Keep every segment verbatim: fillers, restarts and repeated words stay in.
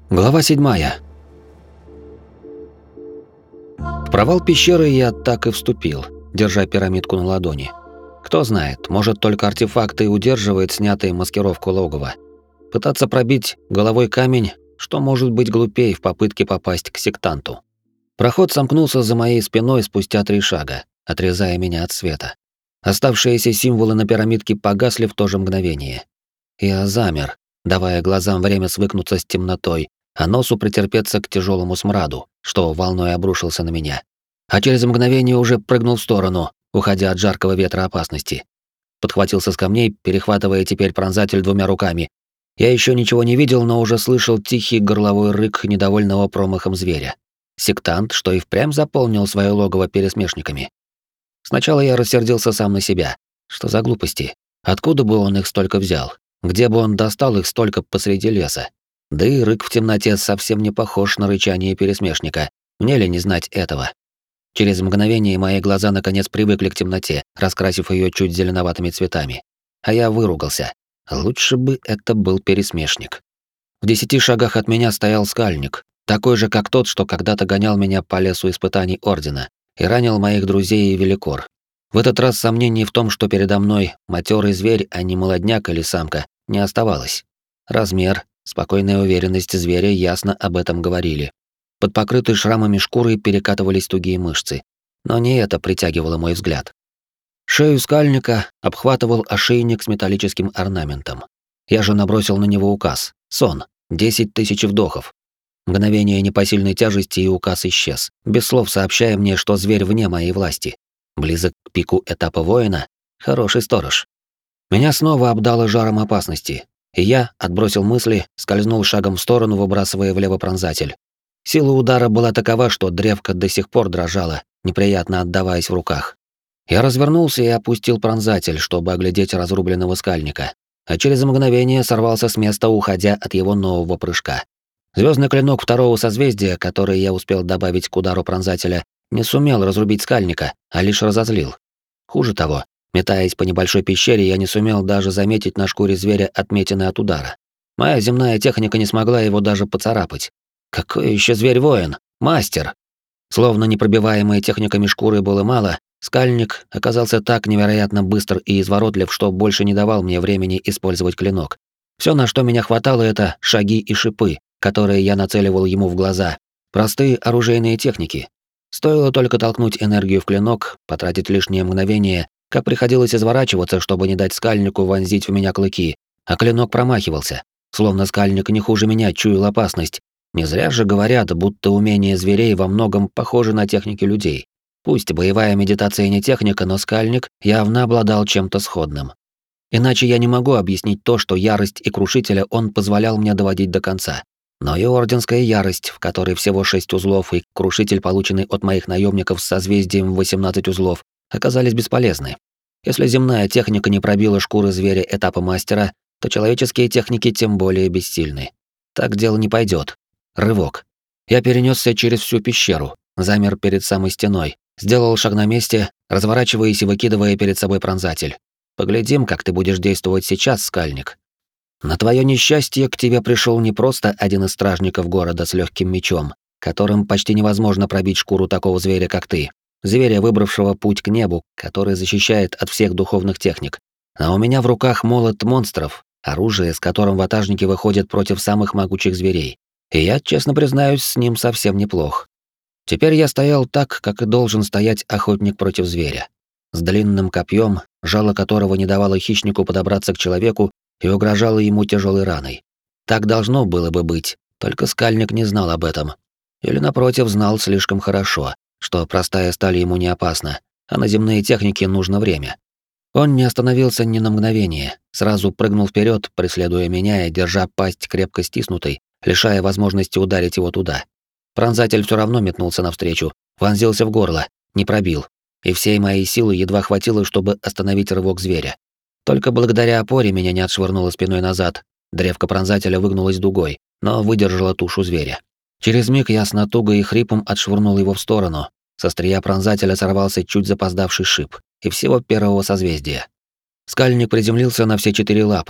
Глава седьмая. В провал пещеры я так и вступил, держа пирамидку на ладони. Кто знает, может, только артефакт и удерживает снятую маскировку логова. Пытаться пробить головой камень, что может быть глупее в попытке попасть к сектанту. Проход сомкнулся за моей спиной спустя три шага, отрезая меня от света. Оставшиеся символы на пирамидке погасли в то же мгновение. Я замер, давая глазам время свыкнуться с темнотой, а носу претерпеться к тяжелому смраду, что волной обрушился на меня. А через мгновение уже прыгнул в сторону, уходя от жаркого ветра опасности. Подхватился с камней, перехватывая теперь пронзатель двумя руками. Я еще ничего не видел, но уже слышал тихий горловой рык недовольного промахом зверя. Сектант, что и впрямь заполнил свое логово пересмешниками. Сначала я рассердился сам на себя. Что за глупости? Откуда бы он их столько взял? Где бы он достал их столько посреди леса? Да и рык в темноте совсем не похож на рычание пересмешника. Мне ли не знать этого? Через мгновение мои глаза наконец привыкли к темноте, раскрасив ее чуть зеленоватыми цветами. А я выругался. Лучше бы это был пересмешник. В десяти шагах от меня стоял скальник, такой же, как тот, что когда-то гонял меня по лесу испытаний Ордена и ранил моих друзей и великор. В этот раз сомнений в том, что передо мной матерый зверь, а не молодняк или самка, не оставалось. Размер, спокойная уверенность зверя ясно об этом говорили. Под покрытой шрамами шкурой перекатывались тугие мышцы. Но не это притягивало мой взгляд. Шею скальника обхватывал ошейник с металлическим орнаментом. Я же набросил на него указ. Сон. Десять тысяч вдохов. Мгновение непосильной тяжести, и указ исчез, без слов сообщая мне, что зверь вне моей власти. Близок к пику этапа воина. Хороший сторож. Меня снова обдало жаром опасности, и я, отбросил мысли, скользнул шагом в сторону, выбрасывая влево пронзатель. Сила удара была такова, что древко до сих пор дрожало, неприятно отдаваясь в руках. Я развернулся и опустил пронзатель, чтобы оглядеть разрубленного скальника, а через мгновение сорвался с места, уходя от его нового прыжка. Звездный клинок второго созвездия, который я успел добавить к удару пронзателя, не сумел разрубить скальника, а лишь разозлил. Хуже того, метаясь по небольшой пещере, я не сумел даже заметить на шкуре зверя отметины от удара. Моя земная техника не смогла его даже поцарапать. Какой еще зверь-воин? Мастер! Словно непробиваемой техниками шкуры было мало, скальник оказался так невероятно быстр и изворотлив, что больше не давал мне времени использовать клинок. Все, на что меня хватало, это шаги и шипы, которые я нацеливал ему в глаза. Простые оружейные техники. Стоило только толкнуть энергию в клинок, потратить лишнее мгновение, как приходилось изворачиваться, чтобы не дать скальнику вонзить в меня клыки, а клинок промахивался, словно скальник не хуже меня чуял опасность. Не зря же говорят, будто умения зверей во многом похожи на техники людей. Пусть боевая медитация не техника, но скальник явно обладал чем-то сходным. Иначе я не могу объяснить то, что ярость и крушителя он позволял мне доводить до конца. Но и орденская ярость, в которой всего шесть узлов, и крушитель, полученный от моих наемников с созвездием восемнадцать узлов, оказались бесполезны. Если земная техника не пробила шкуры зверя этапа мастера, то человеческие техники тем более бессильны. Так дело не пойдет. Рывок. Я перенесся через всю пещеру, замер перед самой стеной, сделал шаг на месте, разворачиваясь и выкидывая перед собой пронзатель. Поглядим, как ты будешь действовать сейчас, скальник. На твое несчастье к тебе пришел не просто один из стражников города с легким мечом, которым почти невозможно пробить шкуру такого зверя, как ты. Зверя, выбравшего путь к небу, который защищает от всех духовных техник. А у меня в руках молот монстров, оружие, с которым ватажники выходят против самых могучих зверей. И я, честно признаюсь, с ним совсем неплох. Теперь я стоял так, как и должен стоять охотник против зверя. С длинным копьем, жало которого не давало хищнику подобраться к человеку и угрожало ему тяжелой раной. Так должно было бы быть, только скальник не знал об этом. Или, напротив, знал слишком хорошо, что простая сталь ему не опасна, а на земные техники нужно время. Он не остановился ни на мгновение, сразу прыгнул вперед, преследуя меня и держа пасть крепко стиснутой, лишая возможности ударить его туда. Пронзатель все равно метнулся навстречу, вонзился в горло, не пробил, и всей моей силы едва хватило, чтобы остановить рывок зверя. Только благодаря опоре меня не отшвырнуло спиной назад, древко пронзателя выгнулось дугой, но выдержало тушу зверя. Через миг я с натугой и хрипом отшвырнул его в сторону. С острия пронзателя сорвался чуть запоздавший шип, и всего первого созвездия. Скальник приземлился на все четыре лапы,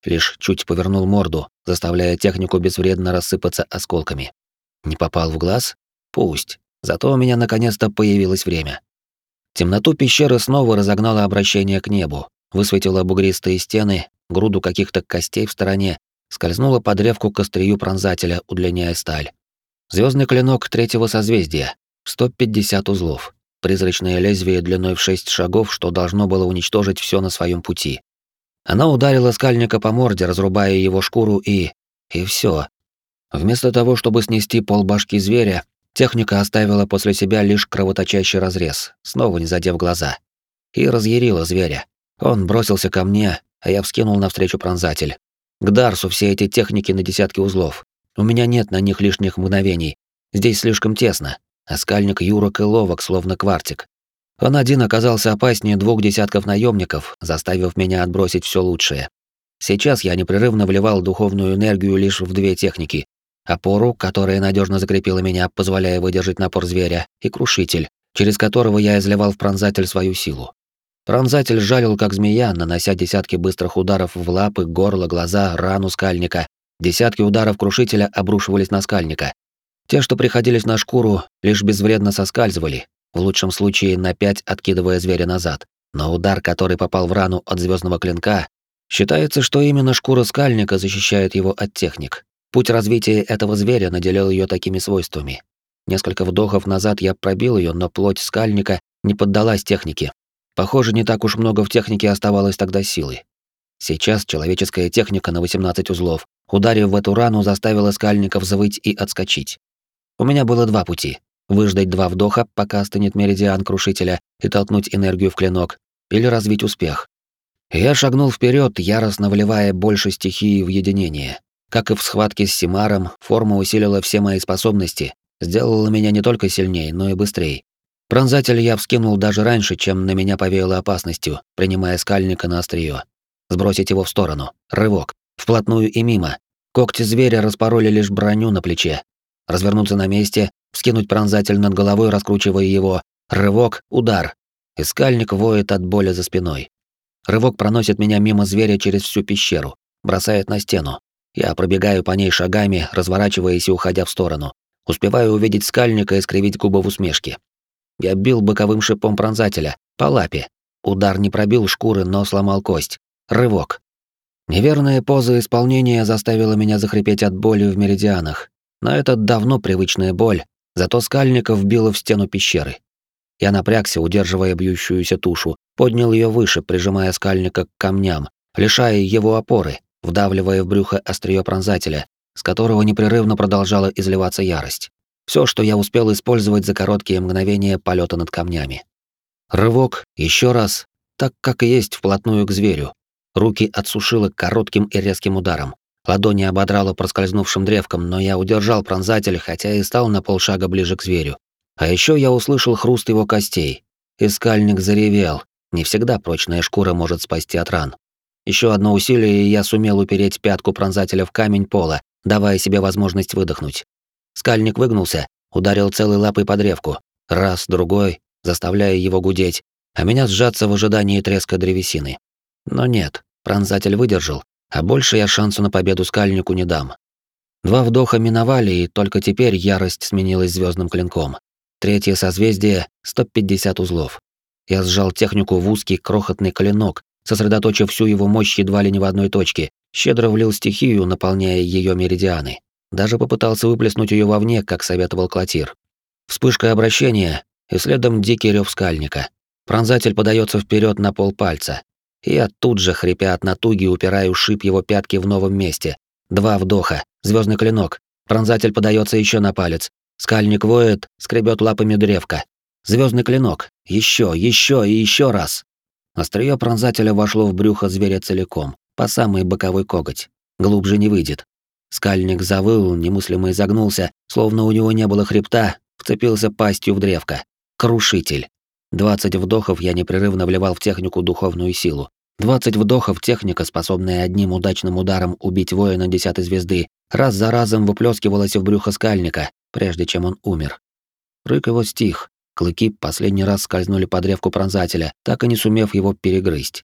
лишь чуть повернул морду, заставляя технику безвредно рассыпаться осколками. Не попал в глаз? Пусть. Зато у меня наконец-то появилось время. Темноту пещеры снова разогнало обращение к небу, высветило бугристые стены, груду каких-то костей в стороне, скользнула по древку к острию пронзателя, удлиняя сталь. Звездный клинок третьего созвездия, сто пятьдесят узлов, призрачное лезвие длиной в шесть шагов, что должно было уничтожить все на своем пути. Она ударила скальника по морде, разрубая его шкуру, и... и все. Вместо того, чтобы снести полбашки зверя, техника оставила после себя лишь кровоточащий разрез, снова не задев глаза. И разъярила зверя. Он бросился ко мне, а я вскинул навстречу пронзатель. К Дарсу все эти техники на десятки узлов. У меня нет на них лишних мгновений. Здесь слишком тесно, а скальник юрок и ловок, словно квартик. Он один оказался опаснее двух десятков наемников, заставив меня отбросить все лучшее. Сейчас я непрерывно вливал духовную энергию лишь в две техники: опору, которая надежно закрепила меня, позволяя выдержать напор зверя, и крушитель, через которого я изливал в пронзатель свою силу. Пронзатель жалил, как змея, нанося десятки быстрых ударов в лапы, горло, глаза, рану скальника. Десятки ударов крушителя обрушивались на скальника. Те, что приходились на шкуру, лишь безвредно соскальзывали, в лучшем случае на пять откидывая зверя назад. Но удар, который попал в рану от звездного клинка, считается, что именно шкура скальника защищает его от техник. Путь развития этого зверя наделил ее такими свойствами. Несколько вдохов назад я пробил ее, но плоть скальника не поддалась технике. Похоже, не так уж много в технике оставалось тогда силы. Сейчас человеческая техника на восемнадцать узлов, ударив в эту рану, заставила скальника взвыть и отскочить. У меня было два пути: выждать два вдоха, пока остынет меридиан крушителя, и толкнуть энергию в клинок, или развить успех. Я шагнул вперед, яростно вливая больше стихии в единение. Как и в схватке с Симаром, форма усилила все мои способности, сделала меня не только сильнее, но и быстрее. Пронзатель я вскинул даже раньше, чем на меня повеяло опасностью, принимая скальника на острие. Сбросить его в сторону. Рывок. Вплотную и мимо. Когти зверя распороли лишь броню на плече. Развернуться на месте, вскинуть пронзатель над головой, раскручивая его. Рывок, удар. И скальник воет от боли за спиной. Рывок проносит меня мимо зверя через всю пещеру, бросает на стену. Я пробегаю по ней шагами, разворачиваясь и уходя в сторону. Успеваю увидеть скальника и скривить губы в усмешке. Я бил боковым шипом пронзателя, по лапе. Удар не пробил шкуры, но сломал кость. Рывок. Неверная поза исполнения заставила меня захрипеть от боли в меридианах. Но это давно привычная боль, зато скальника вбила в стену пещеры. Я напрягся, удерживая бьющуюся тушу, поднял ее выше, прижимая скальника к камням, лишая его опоры, вдавливая в брюхо острие пронзателя, с которого непрерывно продолжала изливаться ярость. Все, что я успел использовать за короткие мгновения полета над камнями. Рывок, еще раз, так как и есть, вплотную к зверю. Руки отсушило коротким и резким ударом. Ладони ободрало проскользнувшим древком, но я удержал пронзатель, хотя и стал на полшага ближе к зверю. А еще я услышал хруст его костей. И скальник заревел. Не всегда прочная шкура может спасти от ран. Еще одно усилие, и я сумел упереть пятку пронзателя в камень пола, давая себе возможность выдохнуть. Скальник выгнулся, ударил целой лапой по древку. Раз, другой, заставляя его гудеть, а меня сжаться в ожидании треска древесины. Но нет, пронзатель выдержал, а больше я шансу на победу скальнику не дам. Два вдоха миновали, и только теперь ярость сменилась звездным клинком. Третье созвездие — сто пятьдесят узлов. Я сжал технику в узкий крохотный клинок, сосредоточив всю его мощь едва ли не в одной точке, щедро влил стихию, наполняя ее меридианы. Даже попытался выплеснуть ее вовне, как советовал Клотир. Вспышка обращения, и следом дикий рев скальника. Пронзатель подается вперед на полпальца. И я тут же, хрипя от натуги, упираю шип его пятки в новом месте. Два вдоха, звездный клинок. Пронзатель подается еще на палец. Скальник воет, скребет лапами древко. Звездный клинок. Еще, еще и еще раз. Острие пронзателя вошло в брюхо зверя целиком, по самый боковой коготь. Глубже не выйдет. Скальник завыл, немыслимо изогнулся, словно у него не было хребта, вцепился пастью в древко. Крушитель. Двадцать вдохов я непрерывно вливал в технику духовную силу. Двадцать вдохов техника, способная одним удачным ударом убить воина десятой звезды, раз за разом выплескивалась в брюхо скальника, прежде чем он умер. Рык его стих. Клыки последний раз скользнули по древку пронзателя, так и не сумев его перегрызть.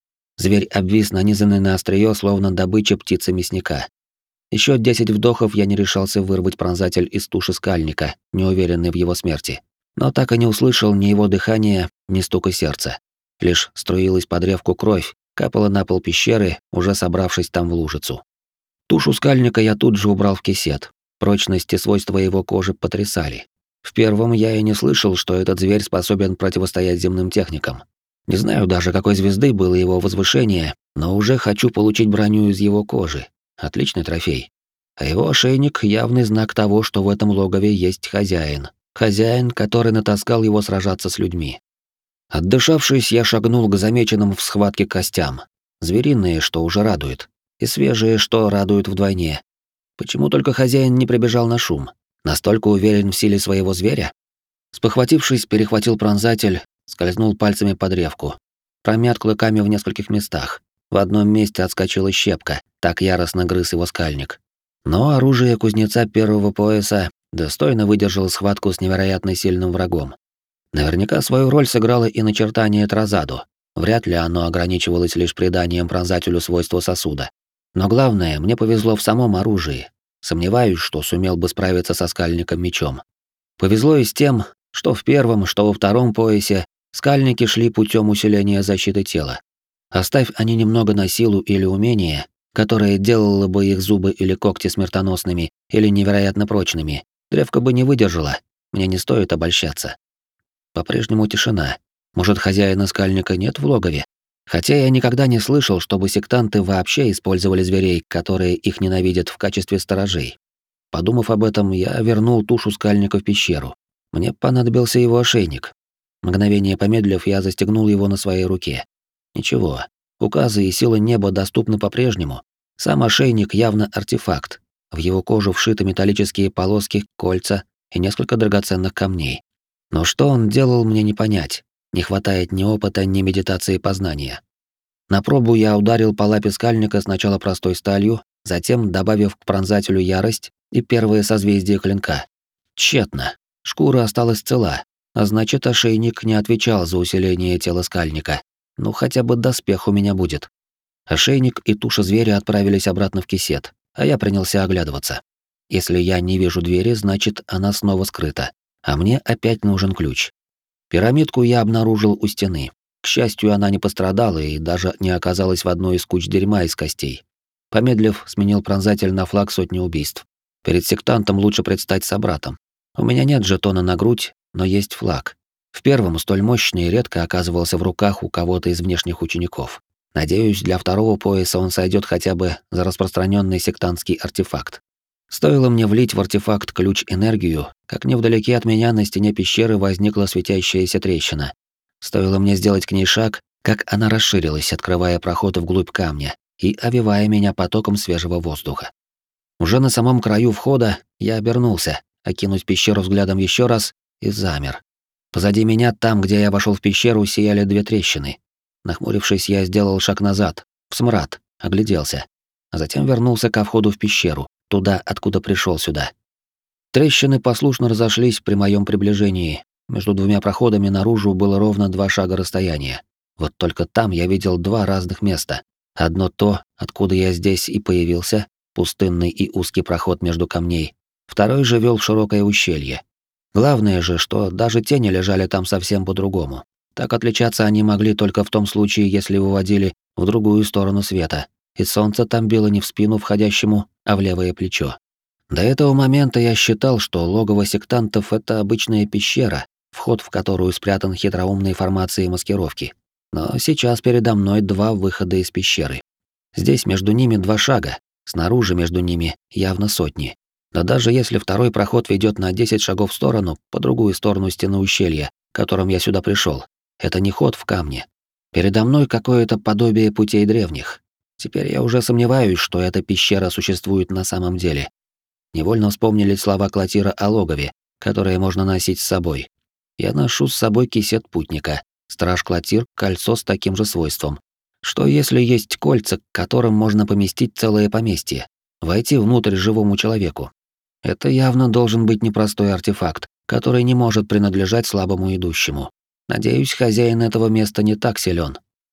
Зверь обвис, нанизанный на острие, словно добыча птицы мясника. Еще десять вдохов я не решался вырвать пронзатель из туши скальника, неуверенный в его смерти. Но так и не услышал ни его дыхания, ни стука сердца. Лишь струилась по древку кровь, капала на пол пещеры, уже собравшись там в лужицу. Тушу скальника я тут же убрал в кисет. Прочность и свойства его кожи потрясали. В первом я и не слышал, что этот зверь способен противостоять земным техникам. Не знаю даже, какой звезды было его возвышение, но уже хочу получить броню из его кожи. Отличный трофей. А его ошейник — явный знак того, что в этом логове есть хозяин. Хозяин, который натаскал его сражаться с людьми. Отдышавшись, я шагнул к замеченным в схватке костям. Звериные, что уже радует, и свежие, что радует вдвойне. Почему только хозяин не прибежал на шум? Настолько уверен в силе своего зверя? Спохватившись, перехватил пронзатель, скользнул пальцами по древку. Промят клыками в нескольких местах. В одном месте отскочила щепка, так яростно грыз его скальник. Но оружие кузнеца первого пояса достойно выдержало схватку с невероятно сильным врагом. Наверняка свою роль сыграло и начертание Тразаду. Вряд ли оно ограничивалось лишь приданием пронзателю свойства сосуда. Но главное, мне повезло в самом оружии. Сомневаюсь, что сумел бы справиться со скальником мечом. Повезло и с тем, что в первом, что во втором поясе скальники шли путем усиления защиты тела. Оставь они немного на силу или умение, которое делало бы их зубы или когти смертоносными или невероятно прочными, древко бы не выдержала. Мне не стоит обольщаться. По-прежнему тишина. Может, хозяина скальника нет в логове? Хотя я никогда не слышал, чтобы сектанты вообще использовали зверей, которые их ненавидят, в качестве сторожей. Подумав об этом, я вернул тушу скальника в пещеру. Мне понадобился его ошейник. Мгновение помедлив, я застегнул его на своей руке. Ничего, указы и силы неба доступны по-прежнему. Сам ошейник явно артефакт. В его кожу вшиты металлические полоски, кольца и несколько драгоценных камней. Но что он делал, мне не понять. Не хватает ни опыта, ни медитации познания. На пробу я ударил по лапе скальника сначала простой сталью, затем добавив к пронзателю ярость и первое созвездие клинка. Тщетно. Шкура осталась цела, а значит, ошейник не отвечал за усиление тела скальника. Ну, хотя бы доспех у меня будет. Ошейник и туша зверя отправились обратно в кисет, а я принялся оглядываться. Если я не вижу двери, значит, она снова скрыта, а мне опять нужен ключ. Пирамидку я обнаружил у стены. К счастью, она не пострадала и даже не оказалась в одной из куч дерьма из костей. Помедлив, сменил пронзатель на флаг сотни убийств. Перед сектантом лучше предстать собратом. У меня нет жетона на грудь, но есть флаг. В первом столь мощный редко оказывался в руках у кого-то из внешних учеников. Надеюсь, для второго пояса он сойдет хотя бы за распространенный сектантский артефакт. Стоило мне влить в артефакт ключ энергию, как невдалеке от меня на стене пещеры возникла светящаяся трещина. Стоило мне сделать к ней шаг, как она расширилась, открывая проход вглубь камня и овевая меня потоком свежего воздуха. Уже на самом краю входа я обернулся, окинуть пещеру взглядом еще раз и замер. Позади меня, там, где я вошел в пещеру, сияли две трещины. Нахмурившись, я сделал шаг назад, в смрад, огляделся, а затем вернулся ко входу в пещеру, туда, откуда пришел сюда. Трещины послушно разошлись при моем приближении. Между двумя проходами наружу было ровно два шага расстояния. Вот только там я видел два разных места. Одно то, откуда я здесь и появился, пустынный и узкий проход между камней. Второй же вел в широкое ущелье. Главное же, что даже тени лежали там совсем по-другому. Так отличаться они могли только в том случае, если выводили в другую сторону света, и солнце там било не в спину входящему, а в левое плечо. До этого момента я считал, что логово сектантов — это обычная пещера, вход в которую спрятан хитроумной формацией маскировки. Но сейчас передо мной два выхода из пещеры. Здесь между ними два шага, снаружи между ними явно сотни. Но даже если второй проход ведет на десять шагов в сторону, по другую сторону стены ущелья, которым я сюда пришел, это не ход в камне. Передо мной какое-то подобие путей древних. Теперь я уже сомневаюсь, что эта пещера существует на самом деле. Невольно вспомнили слова Клотира о логове, которое можно носить с собой. Я ношу с собой кисет путника, страж Клотир — кольцо с таким же свойством. Что если есть кольца, к которым можно поместить целое поместье, войти внутрь живому человеку? Это явно должен быть непростой артефакт, который не может принадлежать слабому идущему. Надеюсь, хозяин этого места не так силен.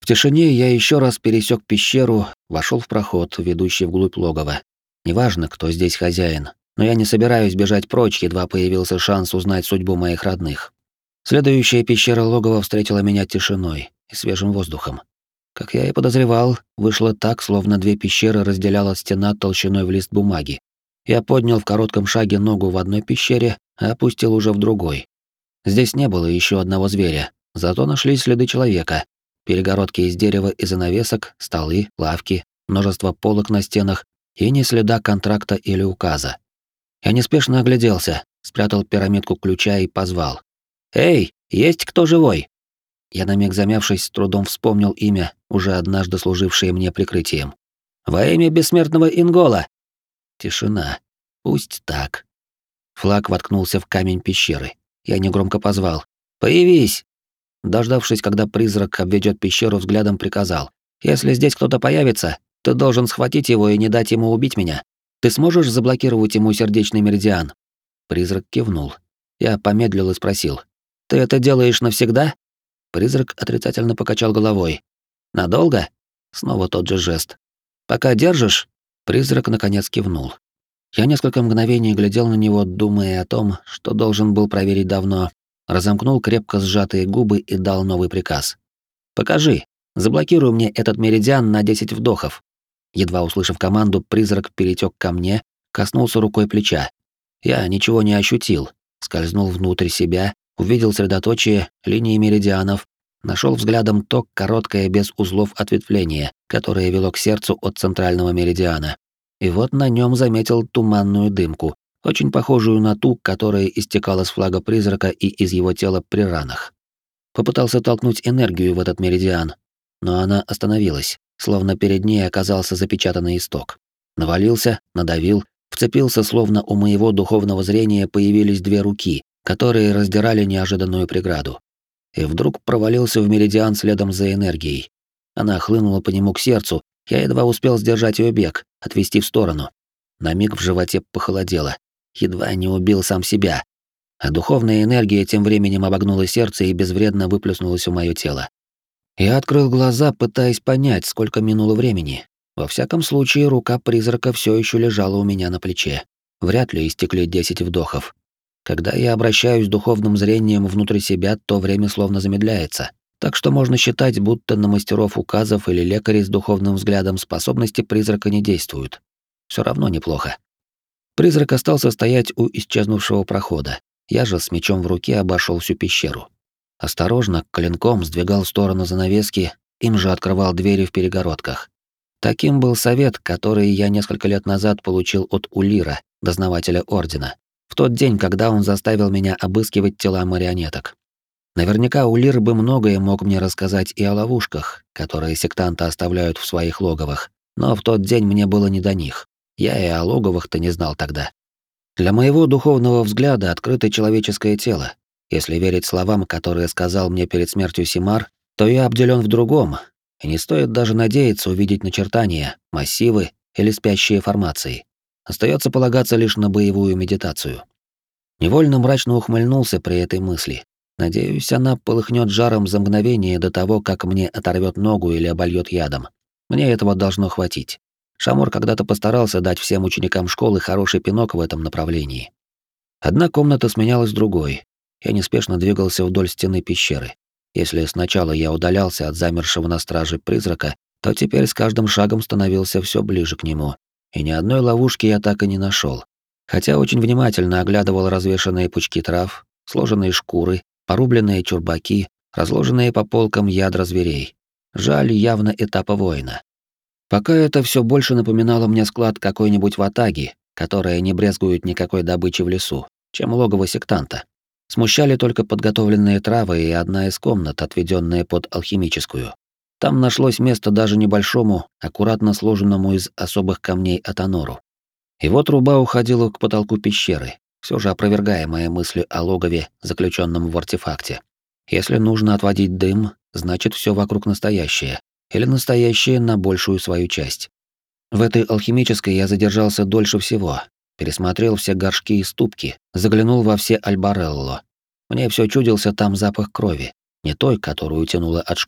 В тишине я еще раз пересек пещеру, вошел в проход, ведущий вглубь логова. Неважно, кто здесь хозяин, но я не собираюсь бежать прочь, едва появился шанс узнать судьбу моих родных. Следующая пещера логова встретила меня тишиной и свежим воздухом. Как я и подозревал, вышло так, словно две пещеры разделяла стена толщиной в лист бумаги. Я поднял в коротком шаге ногу в одной пещере, а опустил уже в другой. Здесь не было еще одного зверя, зато нашлись следы человека. Перегородки из дерева и занавесок, столы, лавки, множество полок на стенах и ни следа контракта или указа. Я неспешно огляделся, спрятал пирамидку ключа и позвал. «Эй, есть кто живой?» Я на миг замявшись, с трудом вспомнил имя, уже однажды служившее мне прикрытием. «Во имя бессмертного Ингола!» Тишина. Пусть так. Флаг воткнулся в камень пещеры. Я негромко позвал. «Появись!» Дождавшись, когда призрак обведет пещеру, взглядом приказал. «Если здесь кто-то появится, ты должен схватить его и не дать ему убить меня. Ты сможешь заблокировать ему сердечный меридиан?» Призрак кивнул. Я помедлил и спросил. «Ты это делаешь навсегда?» Призрак отрицательно покачал головой. «Надолго?» Снова тот же жест. «Пока держишь?» Призрак наконец кивнул. Я несколько мгновений глядел на него, думая о том, что должен был проверить давно, разомкнул крепко сжатые губы и дал новый приказ. «Покажи. Заблокируй мне этот меридиан на десять вдохов». Едва услышав команду, призрак перетек ко мне, коснулся рукой плеча. Я ничего не ощутил, скользнул внутрь себя, увидел средоточие, линии меридианов, нашел взглядом то короткое без узлов ответвление, которое вело к сердцу от центрального меридиана. И вот на нем заметил туманную дымку, очень похожую на ту, которая истекала с флага призрака и из его тела при ранах. Попытался толкнуть энергию в этот меридиан, но она остановилась, словно перед ней оказался запечатанный исток. Навалился, надавил, вцепился, словно у моего духовного зрения появились две руки, которые раздирали неожиданную преграду. И вдруг провалился в меридиан следом за энергией. Она хлынула по нему к сердцу, я едва успел сдержать ее бег, отвести в сторону. На миг в животе похолодело, едва не убил сам себя. А духовная энергия тем временем обогнула сердце и безвредно выплеснулась в моё тело. Я открыл глаза, пытаясь понять, сколько минуло времени. Во всяком случае, рука призрака все еще лежала у меня на плече. Вряд ли истекли десять вдохов. Когда я обращаюсь духовным зрением внутрь себя, то время словно замедляется. Так что можно считать, будто на мастеров указов или лекарей с духовным взглядом способности призрака не действуют. Все равно неплохо. Призрак остался стоять у исчезнувшего прохода. Я же с мечом в руке обошел всю пещеру. Осторожно, клинком сдвигал в сторону занавески, им же открывал двери в перегородках. Таким был совет, который я несколько лет назад получил от Улира, дознавателя Ордена, в тот день, когда он заставил меня обыскивать тела марионеток. Наверняка Улир бы многое мог мне рассказать и о ловушках, которые сектанты оставляют в своих логовах, но в тот день мне было не до них. Я и о логовах-то не знал тогда. Для моего духовного взгляда открыто человеческое тело. Если верить словам, которые сказал мне перед смертью Симар, то я обделен в другом, и не стоит даже надеяться увидеть начертания, массивы или спящие формации. Остается полагаться лишь на боевую медитацию. Невольно мрачно ухмыльнулся при этой мысли. Надеюсь, она полыхнет жаром за мгновение до того, как мне оторвет ногу или обольет ядом. Мне этого должно хватить. Шамор когда-то постарался дать всем ученикам школы хороший пинок в этом направлении. Одна комната сменялась другой. Я неспешно двигался вдоль стены пещеры. Если сначала я удалялся от замершего на страже призрака, то теперь с каждым шагом становился все ближе к нему. И ни одной ловушки я так и не нашел. Хотя очень внимательно оглядывал развешанные пучки трав, сложенные шкуры, порубленные чурбаки, разложенные по полкам ядра зверей. Жаль явно этапа воина. Пока это все больше напоминало мне склад какой-нибудь ватаги, которая не брезгует никакой добычи в лесу, чем логово сектанта. Смущали только подготовленные травы и одна из комнат, отведенная под алхимическую. Там нашлось место даже небольшому, аккуратно сложенному из особых камней атонору. И вот труба уходила к потолку пещеры, все же опровергая мои мысли о логове, заключенном в артефакте. Если нужно отводить дым, значит все вокруг настоящее, или настоящее на большую свою часть. В этой алхимической я задержался дольше всего, пересмотрел все горшки и ступки, заглянул во все альбарелло. Мне все чудился там запах крови, не той, которую тянуло от шкур,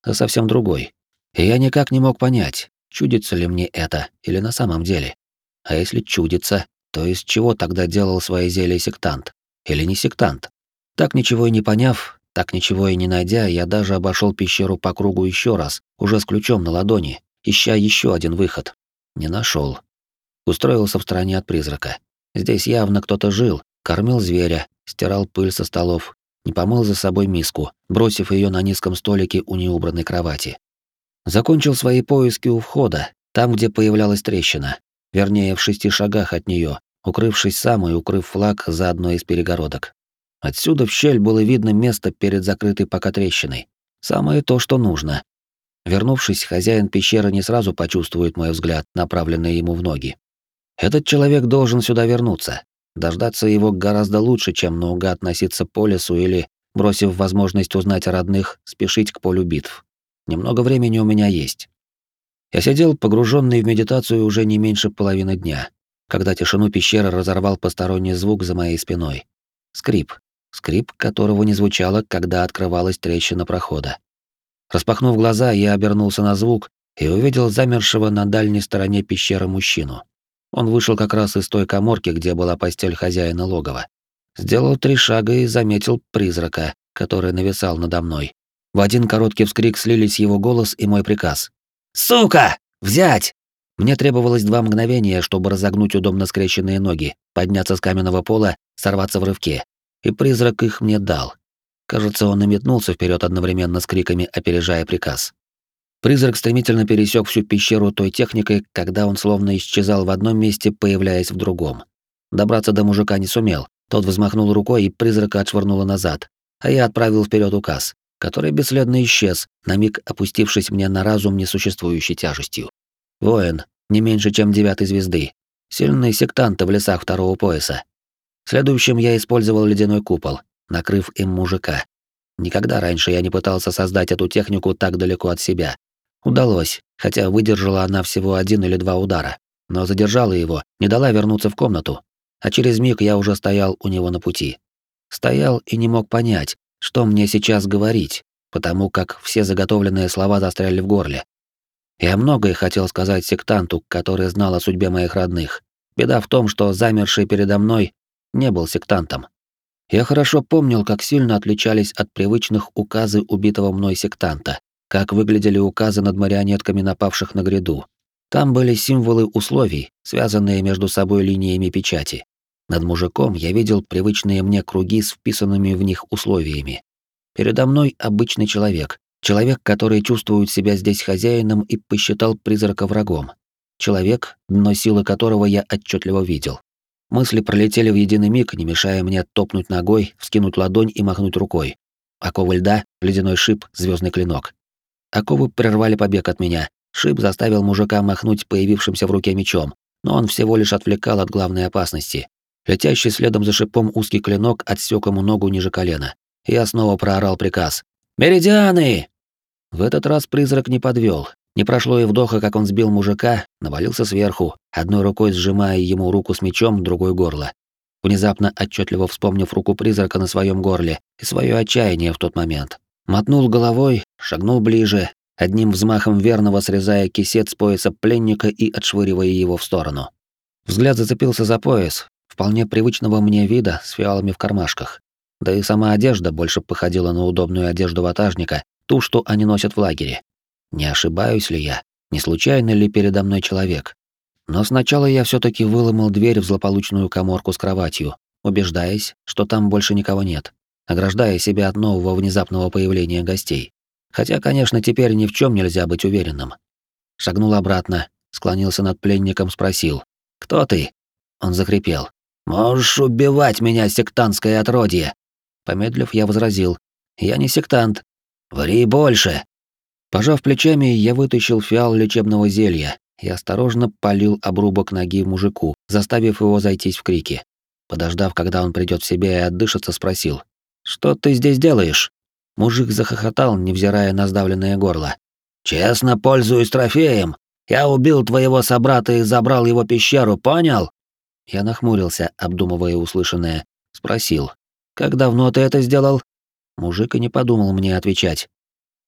а совсем другой. И я никак не мог понять, чудится ли мне это или на самом деле. А если чудится, то из чего тогда делал свои зелья сектант? Или не сектант? Так ничего и не поняв, так ничего и не найдя, я даже обошел пещеру по кругу еще раз, уже с ключом на ладони, ища еще один выход. Не нашел. Устроился в стороне от призрака. Здесь явно кто-то жил, кормил зверя, стирал пыль со столов, не помыл за собой миску, бросив ее на низком столике у неубранной кровати. Закончил свои поиски у входа, там, где появлялась трещина, вернее, в шести шагах от нее, укрывшись сам и укрыв флаг за одной из перегородок. Отсюда в щель было видно место перед закрытой пока трещиной. Самое то, что нужно. Вернувшись, хозяин пещеры не сразу почувствует мой взгляд, направленный ему в ноги. Этот человек должен сюда вернуться. Дождаться его гораздо лучше, чем наугад носиться по лесу или, бросив возможность узнать о родных, спешить к полю битв. Немного времени у меня есть. Я сидел, погруженный в медитацию уже не меньше половины дня, когда тишину пещеры разорвал посторонний звук за моей спиной. Скрип. Скрип, которого не звучало, когда открывалась трещина прохода. Распахнув глаза, я обернулся на звук и увидел замершего на дальней стороне пещеры мужчину. Он вышел как раз из той каморки, где была постель хозяина логова. Сделал три шага и заметил призрака, который нависал надо мной. В один короткий вскрик слились его голос и мой приказ. «Сука! Взять!» Мне требовалось два мгновения, чтобы разогнуть удобно скрещенные ноги, подняться с каменного пола, сорваться в рывке. И призрак их мне дал. Кажется, он и метнулся вперед одновременно с криками, опережая приказ. Призрак стремительно пересек всю пещеру той техникой, когда он словно исчезал в одном месте, появляясь в другом. Добраться до мужика не сумел. Тот взмахнул рукой, и призрака отшвырнуло назад, а я отправил вперед указ, который бесследно исчез, на миг опустившись мне на разум несуществующей тяжестью. Воин, не меньше, чем девятой звезды. Сильные сектанты в лесах второго пояса. Следующим я использовал ледяной купол, накрыв им мужика. Никогда раньше я не пытался создать эту технику так далеко от себя. Удалось, хотя выдержала она всего один или два удара, но задержала его, не дала вернуться в комнату, а через миг я уже стоял у него на пути. Стоял и не мог понять, что мне сейчас говорить, потому как все заготовленные слова застряли в горле. Я многое хотел сказать сектанту, который знал о судьбе моих родных. Беда в том, что замерший передо мной не был сектантом. Я хорошо помнил, как сильно отличались от привычных указы убитого мной сектанта, как выглядели указы над марионетками напавших на гряду. Там были символы условий, связанные между собой линиями печати. Над мужиком я видел привычные мне круги с вписанными в них условиями. Передо мной обычный человек, человек, который чувствует себя здесь хозяином и посчитал призрака врагом. Человек, дно силы которого я отчетливо видел. Мысли пролетели в единый миг, не мешая мне топнуть ногой, вскинуть ладонь и махнуть рукой. Оковы льда, ледяной шип, звездный клинок. Оковы прервали побег от меня. Шип заставил мужика махнуть появившимся в руке мечом, но он всего лишь отвлекал от главной опасности. Летящий следом за шипом узкий клинок отсек ему ногу ниже колена. Я снова проорал приказ. «Меридианы!» В этот раз призрак не подвел. Не прошло и вдоха, как он сбил мужика, навалился сверху, одной рукой сжимая ему руку с мечом, другой горло. Внезапно отчетливо вспомнив руку призрака на своем горле и свое отчаяние в тот момент. Мотнул головой, шагнул ближе, одним взмахом верного срезая кисет с пояса пленника и отшвыривая его в сторону. Взгляд зацепился за пояс, вполне привычного мне вида, с фиалами в кармашках. Да и сама одежда больше походила на удобную одежду ватажника, ту, что они носят в лагере. Не ошибаюсь ли я? Не случайно ли передо мной человек? Но сначала я все таки выломал дверь в злополучную каморку с кроватью, убеждаясь, что там больше никого нет, ограждая себя от нового внезапного появления гостей. Хотя, конечно, теперь ни в чем нельзя быть уверенным. Шагнул обратно, склонился над пленником, спросил: «Кто ты?» Он захрипел: «Можешь убивать меня, сектантское отродье!» Помедлив, я возразил: «Я не сектант». «Ври больше!» Пожав плечами, я вытащил фиал лечебного зелья и осторожно полил обрубок ноги мужику, заставив его зайтись в крики. Подождав, когда он придёт в себя и отдышится, спросил: «Что ты здесь делаешь?» Мужик захохотал, невзирая на сдавленное горло. «Честно пользуюсь трофеем. Я убил твоего собрата и забрал его пещеру, понял?» Я нахмурился, обдумывая услышанное. Спросил: «Как давно ты это сделал?» Мужик и не подумал мне отвечать.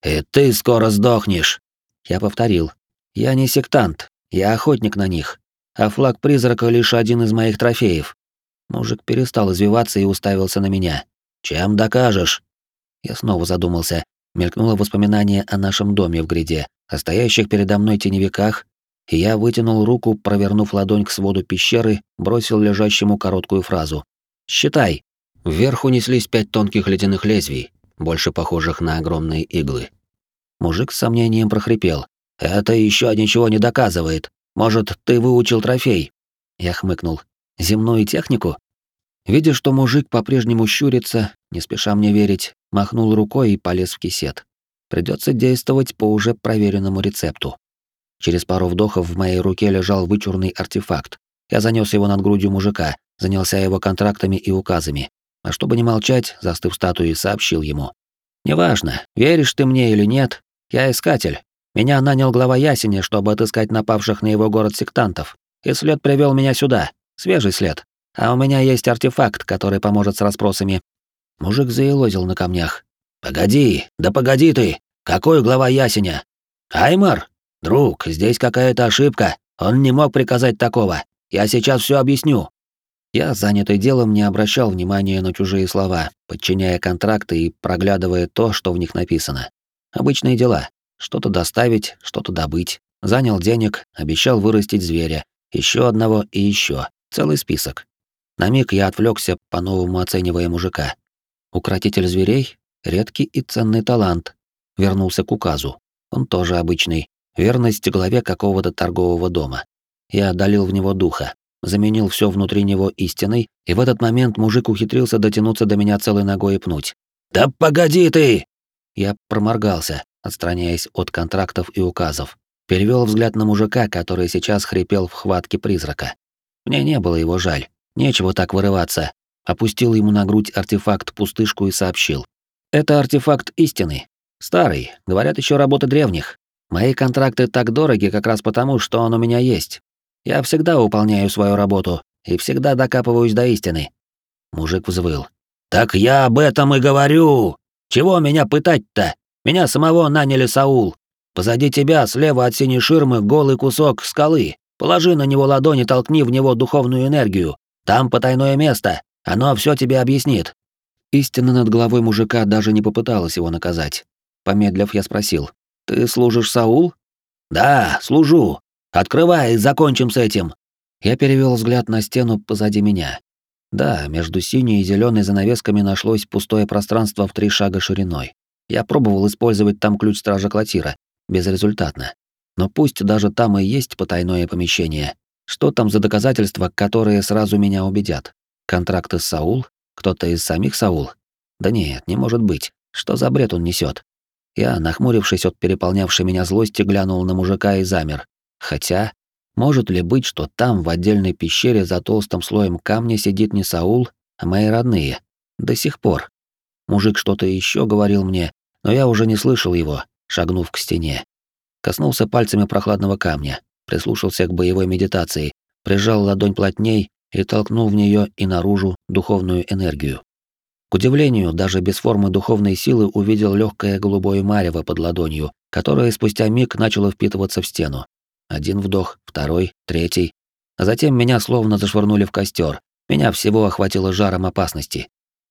«И ты скоро сдохнешь!» Я повторил. «Я не сектант, я охотник на них, а флаг призрака лишь один из моих трофеев». Мужик перестал извиваться и уставился на меня. «Чем докажешь?» Я снова задумался. Мелькнуло воспоминание о нашем доме в гряде, о стоящих передо мной теневиках, и я вытянул руку, провернув ладонь к своду пещеры, бросил лежащему короткую фразу. «Считай!» Вверху неслись пять тонких ледяных лезвий, больше похожих на огромные иглы. Мужик с сомнением прохрипел. «Это еще ничего не доказывает. Может, ты выучил трофей?» Я хмыкнул. «Земную технику?» Видя, что мужик по-прежнему щурится, не спеша мне верить, махнул рукой и полез в кисет. Придется действовать по уже проверенному рецепту. Через пару вдохов в моей руке лежал вычурный артефакт. Я занёс его над грудью мужика, занялся его контрактами и указами. А чтобы не молчать, застыв статуей, сообщил ему. «Неважно, веришь ты мне или нет, я искатель. Меня нанял глава Ясени, чтобы отыскать напавших на его город сектантов. И след привел меня сюда. Свежий след. А у меня есть артефакт, который поможет с расспросами». Мужик заелозил на камнях. «Погоди, да погоди ты! Какой глава Ясеня? Аймар? Друг, здесь какая-то ошибка. Он не мог приказать такого. Я сейчас все объясню». Я, занятый делом, не обращал внимания на чужие слова, подчиняя контракты и проглядывая то, что в них написано. Обычные дела. Что-то доставить, что-то добыть. Занял денег, обещал вырастить зверя. Еще одного и еще. Целый список. На миг я отвлекся, по-новому оценивая мужика. Укротитель зверей — редкий и ценный талант. Вернулся к указу. Он тоже обычный. Верность главе какого-то торгового дома. Я одолел в него духа, заменил все внутри него истиной, и в этот момент мужик ухитрился дотянуться до меня целой ногой и пнуть. «Да погоди ты!» Я проморгался, отстраняясь от контрактов и указов. Перевел взгляд на мужика, который сейчас хрипел в хватке призрака. Мне не было его жаль. Нечего так вырываться. Опустил ему на грудь артефакт-пустышку и сообщил. «Это артефакт истины. Старый, говорят, еще работа древних. Мои контракты так дороги как раз потому, что он у меня есть. Я всегда выполняю свою работу и всегда докапываюсь до истины». Мужик взвыл. «Так я об этом и говорю! Чего меня пытать-то? Меня самого наняли Саул. Позади тебя, слева от синей ширмы, голый кусок скалы. Положи на него ладонь и толкни в него духовную энергию. Там потайное место. Оно все тебе объяснит». Истина над головой мужика даже не попыталась его наказать. Помедлив, я спросил. «Ты служишь Саул?» «Да, служу. Открывай и закончим с этим». Я перевел взгляд на стену позади меня. Да, между синей и зеленой занавесками нашлось пустое пространство в три шага шириной. Я пробовал использовать там ключ стража Клотира. Безрезультатно. Но пусть даже там и есть потайное помещение. Что там за доказательства, которые сразу меня убедят? Контракты с Саул? Кто-то из самих Саул? Да нет, не может быть. Что за бред он несет? Я, нахмурившись от переполнявшей меня злости, глянул на мужика и замер. Хотя, может ли быть, что там, в отдельной пещере за толстым слоем камня, сидит не Саул, а мои родные? До сих пор. Мужик что-то еще говорил мне, но я уже не слышал его, шагнув к стене. Коснулся пальцами прохладного камня, прислушался к боевой медитации, прижал ладонь плотней и толкнул в нее и наружу духовную энергию. К удивлению, даже без формы духовной силы увидел легкое голубое марево под ладонью, которое спустя миг начало впитываться в стену. Один вдох, второй, третий. А затем меня словно зашвырнули в костер. Меня всего охватило жаром опасности.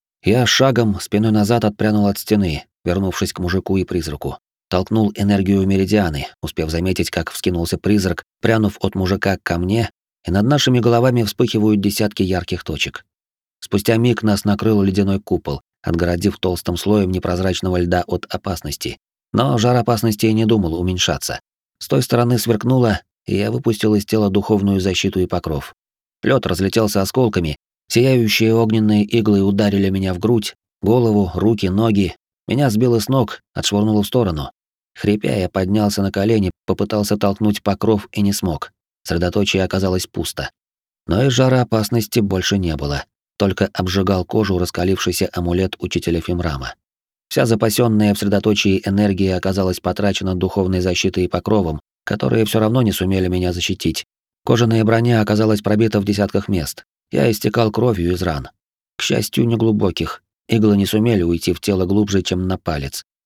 Я шагом, спиной назад отпрянул от стены, вернувшись к мужику и призраку. Толкнул энергию меридианы, успев заметить, как вскинулся призрак, прянув от мужика ко мне, и над нашими головами вспыхивают десятки ярких точек. Спустя миг нас накрыл ледяной купол, отгородив толстым слоем непрозрачного льда от опасности. Но жар опасности и не думал уменьшаться. С той стороны сверкнуло, и я выпустил из тела духовную защиту и покров. Лед разлетелся осколками, сияющие огненные иглы ударили меня в грудь, голову, руки, ноги. Меня сбило с ног, отшвырнуло в сторону. Хрипя, я поднялся на колени, попытался толкнуть покров и не смог. Средоточие оказалось пусто. Но и жара опасности больше не было. Только обжигал кожу раскалившийся амулет учителя Фимрама. Вся запасенная в средоточии энергия оказалась потрачена духовной защитой и покровом, которые все равно не сумели меня защитить. Кожаная броня оказалась пробита в десятках мест. Я истекал кровью из ран. К счастью, неглубоких. Иглы не сумели уйти в тело глубже, чем на палец.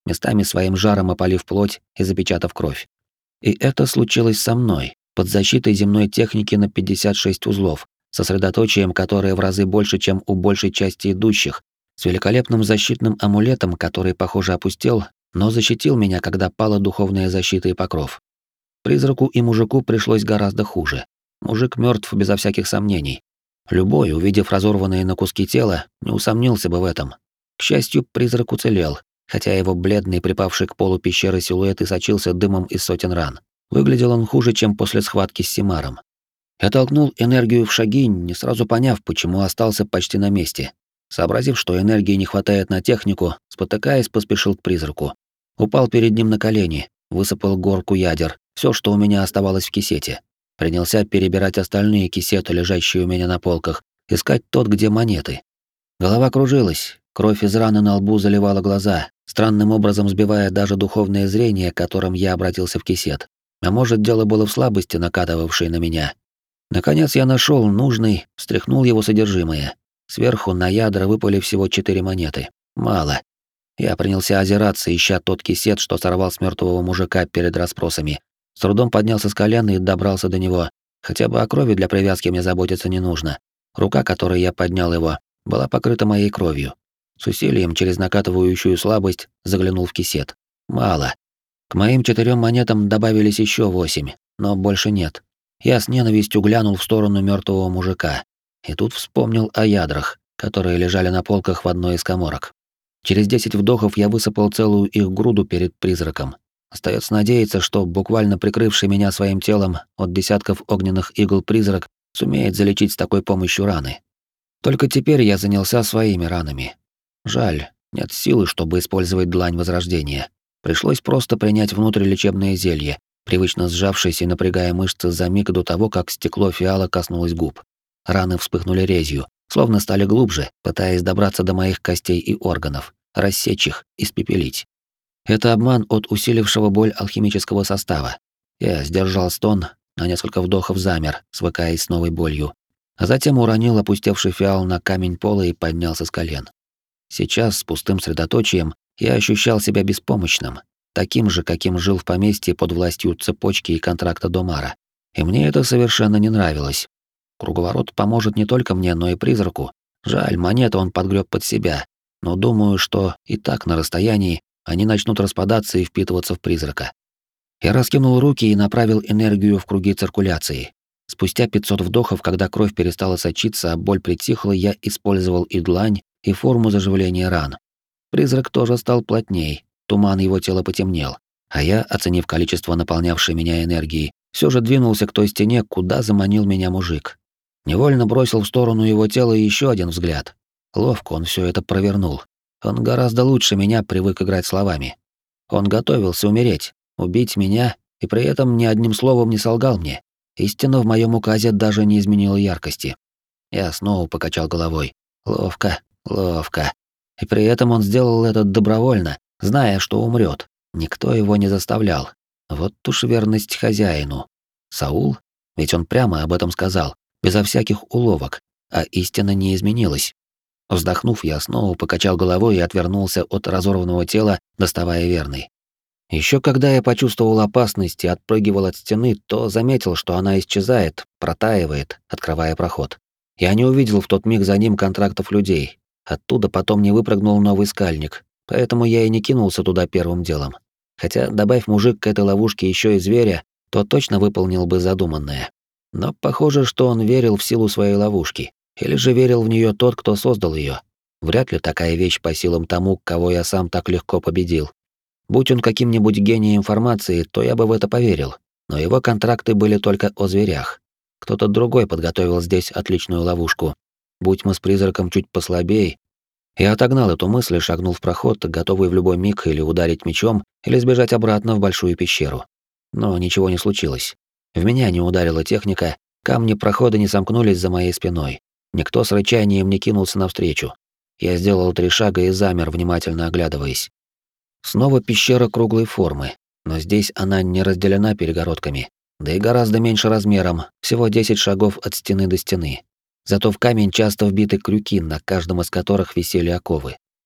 местами своим жаром опалив плоть и запечатав кровь. И это случилось со мной, под защитой земной техники на пятьдесят шесть узлов, сосредоточием, которое в разы больше, чем у большей части идущих, с великолепным защитным амулетом, который, похоже, опустел, но защитил меня, когда пала духовная защита и покров. Призраку и мужику пришлось гораздо хуже. Мужик мертв безо всяких сомнений. Любой, увидев разорванное на куски тело, не усомнился бы в этом. К счастью, призрак уцелел, хотя его бледный, припавший к полу пещеры силуэт и сочился дымом из сотен ран. Выглядел он хуже, чем после схватки с Симаром. Я толкнул энергию в шаги, не сразу поняв, почему остался почти на месте. Сообразив, что энергии не хватает на технику, спотыкаясь, поспешил к призраку. Упал перед ним на колени, высыпал горку ядер, все, что у меня оставалось в кисете. Принялся перебирать остальные кисеты, лежащие у меня на полках, искать тот, где монеты. Голова кружилась, кровь из раны на лбу заливала глаза, странным образом сбивая даже духовное зрение, которым я обратился в кисет. А может, дело было в слабости, накатывавшей на меня. Наконец я нашел нужный, встряхнул его содержимое. Сверху на ядра выпали всего четыре монеты. Мало. Я принялся озираться, ища тот кисет, что сорвал с мертвого мужика перед расспросами. С трудом поднялся с колена и добрался до него. Хотя бы о крови для привязки мне заботиться не нужно. Рука, которой я поднял его, была покрыта моей кровью. С усилием через накатывающую слабость заглянул в кисет. Мало. К моим четырем монетам добавились еще восемь, но больше нет. Я с ненавистью глянул в сторону мертвого мужика. И тут вспомнил о ядрах, которые лежали на полках в одной из каморок. Через десять вдохов я высыпал целую их груду перед призраком. Остается надеяться, что буквально прикрывший меня своим телом от десятков огненных игл призрак сумеет залечить с такой помощью раны. Только теперь я занялся своими ранами. Жаль, нет силы, чтобы использовать длань возрождения. Пришлось просто принять внутрь лечебное зелье, привычно сжавшись и напрягая мышцы за миг до того, как стекло фиала коснулось губ. Раны вспыхнули резью, словно стали глубже, пытаясь добраться до моих костей и органов, рассечь их, испепелить. Это обман от усилившего боль алхимического состава. Я сдержал стон, на несколько вдохов замер, свыкаясь с новой болью, а затем уронил опустевший фиал на камень пола и поднялся с колен. Сейчас, с пустым средоточием, я ощущал себя беспомощным, таким же, каким жил в поместье под властью цепочки и контракта Домара. И мне это совершенно не нравилось. Круговорот поможет не только мне, но и призраку. Жаль, монету он подгреб под себя, но думаю, что и так на расстоянии они начнут распадаться и впитываться в призрака. Я раскинул руки и направил энергию в круги циркуляции. Спустя пятьсот вдохов, когда кровь перестала сочиться, а боль притихла, я использовал и длань, и форму заживления ран. Призрак тоже стал плотней, туман его тела потемнел, а я, оценив количество наполнявшей меня энергии, все же двинулся к той стене, куда заманил меня мужик. Невольно бросил в сторону его тела еще один взгляд. Ловко он все это провернул. Он гораздо лучше меня привык играть словами. Он готовился умереть, убить меня, и при этом ни одним словом не солгал мне. Истина в моем указе даже не изменила яркости. Я снова покачал головой. Ловко, ловко. И при этом он сделал это добровольно, зная, что умрет. Никто его не заставлял. Вот уж верность хозяину. Саул? Ведь он прямо об этом сказал, безо всяких уловок, а истина не изменилась. Вздохнув, я снова покачал головой и отвернулся от разорванного тела, доставая верный. Еще когда я почувствовал опасность и отпрыгивал от стены, то заметил, что она исчезает, протаивает, открывая проход. Я не увидел в тот миг за ним контрактов людей. Оттуда потом не выпрыгнул новый скальник, поэтому я и не кинулся туда первым делом. Хотя, добавь мужик к этой ловушке еще и зверя, то точно выполнил бы задуманное. Но похоже, что он верил в силу своей ловушки. Или же верил в нее тот, кто создал ее. Вряд ли такая вещь по силам тому, кого я сам так легко победил. Будь он каким-нибудь гением информации, то я бы в это поверил. Но его контракты были только о зверях. Кто-то другой подготовил здесь отличную ловушку. Будь мы с призраком чуть послабее, я отогнал эту мысль и шагнул в проход, готовый в любой миг или ударить мечом, или сбежать обратно в большую пещеру. Но ничего не случилось. В меня не ударила техника, камни прохода не сомкнулись за моей спиной. Никто с рычанием не кинулся навстречу. Я сделал три шага и замер, внимательно оглядываясь. Снова пещера круглой формы, но здесь она не разделена перегородками, да и гораздо меньше размером, всего десять шагов от стены до стены. Зато в камень часто вбиты крюки, на каждом из которых висели оковы.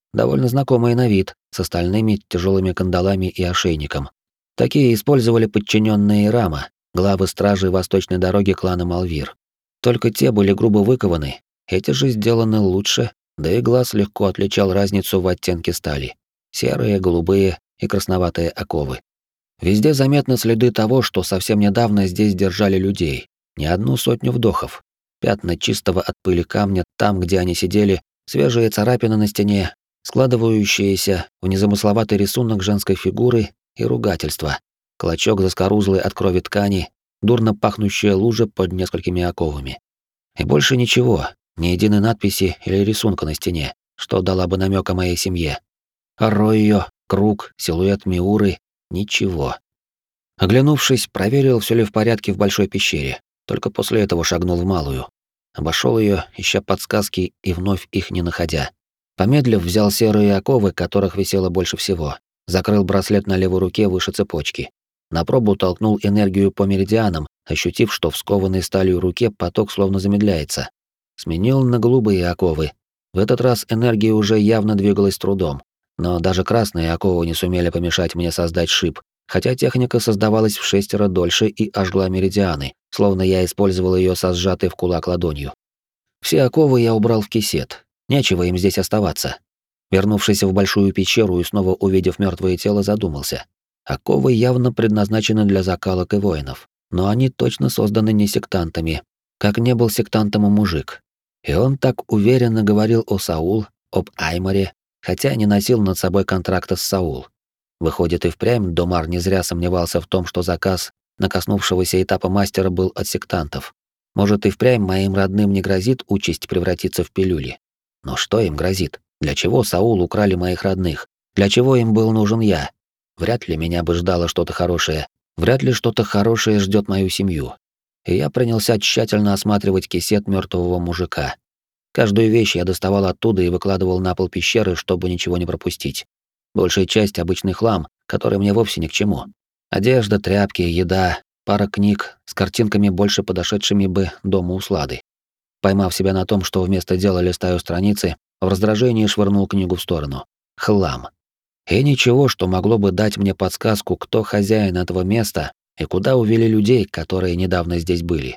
довольно знакомые на вид, с остальными тяжелыми кандалами и ошейником. Такие использовали подчиненные Рама, главы стражей восточной дороги клана Малвир. Только те были грубо выкованы, эти же сделаны лучше, да и глаз легко отличал разницу в оттенке стали. Серые, голубые и красноватые оковы. Везде заметны следы того, что совсем недавно здесь держали людей. Не одну сотню вдохов. Пятна чистого от пыли камня там, где они сидели, свежие царапины на стене, складывающиеся в незамысловатый рисунок женской фигуры и ругательства. Клочок заскорузлой от крови ткани, дурно пахнущая лужа под несколькими оковами. И больше ничего, ни единой надписи или рисунка на стене, что дала бы намек о моей семье. Арройо, круг, силуэт Миуры — ничего. Оглянувшись, проверил, все ли в порядке в большой пещере. Только после этого шагнул в малую. Обошел ее, ища подсказки и вновь их не находя. Помедлив, взял серые оковы, которых висело больше всего. Закрыл браслет на левой руке выше цепочки. На пробу толкнул энергию по меридианам, ощутив, что в скованной сталью руке поток словно замедляется. Сменил на голубые оковы. В этот раз энергия уже явно двигалась с трудом. Но даже красные оковы не сумели помешать мне создать шип, хотя техника создавалась в шестеро дольше и ожгла меридианы, словно я использовал ее со сжатой в кулак ладонью. Все оковы я убрал в кисет. Нечего им здесь оставаться. Вернувшись в большую пещеру и снова увидев мертвое тело, задумался. Оковы явно предназначены для закалок и воинов, но они точно созданы не сектантами, как не был сектантом и мужик. И он так уверенно говорил о Саул, об Аймаре, хотя не носил над собой контракта с Саул. Выходит, и впрямь Домар не зря сомневался в том, что заказ на коснувшегося этапа мастера был от сектантов. Может, и впрямь моим родным не грозит участь превратиться в пилюли. Но что им грозит? Для чего Саул украли моих родных? Для чего им был нужен я? Вряд ли меня бы ждало что-то хорошее. Вряд ли что-то хорошее ждет мою семью. И я принялся тщательно осматривать кисет мертвого мужика. Каждую вещь я доставал оттуда и выкладывал на пол пещеры, чтобы ничего не пропустить. Большая часть — обычный хлам, который мне вовсе ни к чему. Одежда, тряпки, еда, пара книг с картинками, больше подошедшими бы дому услады. Поймав себя на том, что вместо дела листаю страницы, в раздражении швырнул книгу в сторону. Хлам. И ничего, что могло бы дать мне подсказку, кто хозяин этого места и куда увели людей, которые недавно здесь были.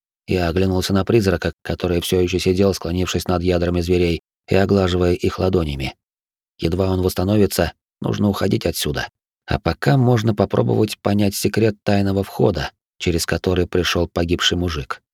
Я оглянулся на призрака, который все еще сидел, склонившись над ядрами зверей и оглаживая их ладонями. Едва он восстановится, нужно уходить отсюда. А пока можно попробовать понять секрет тайного входа, через который пришел погибший мужик.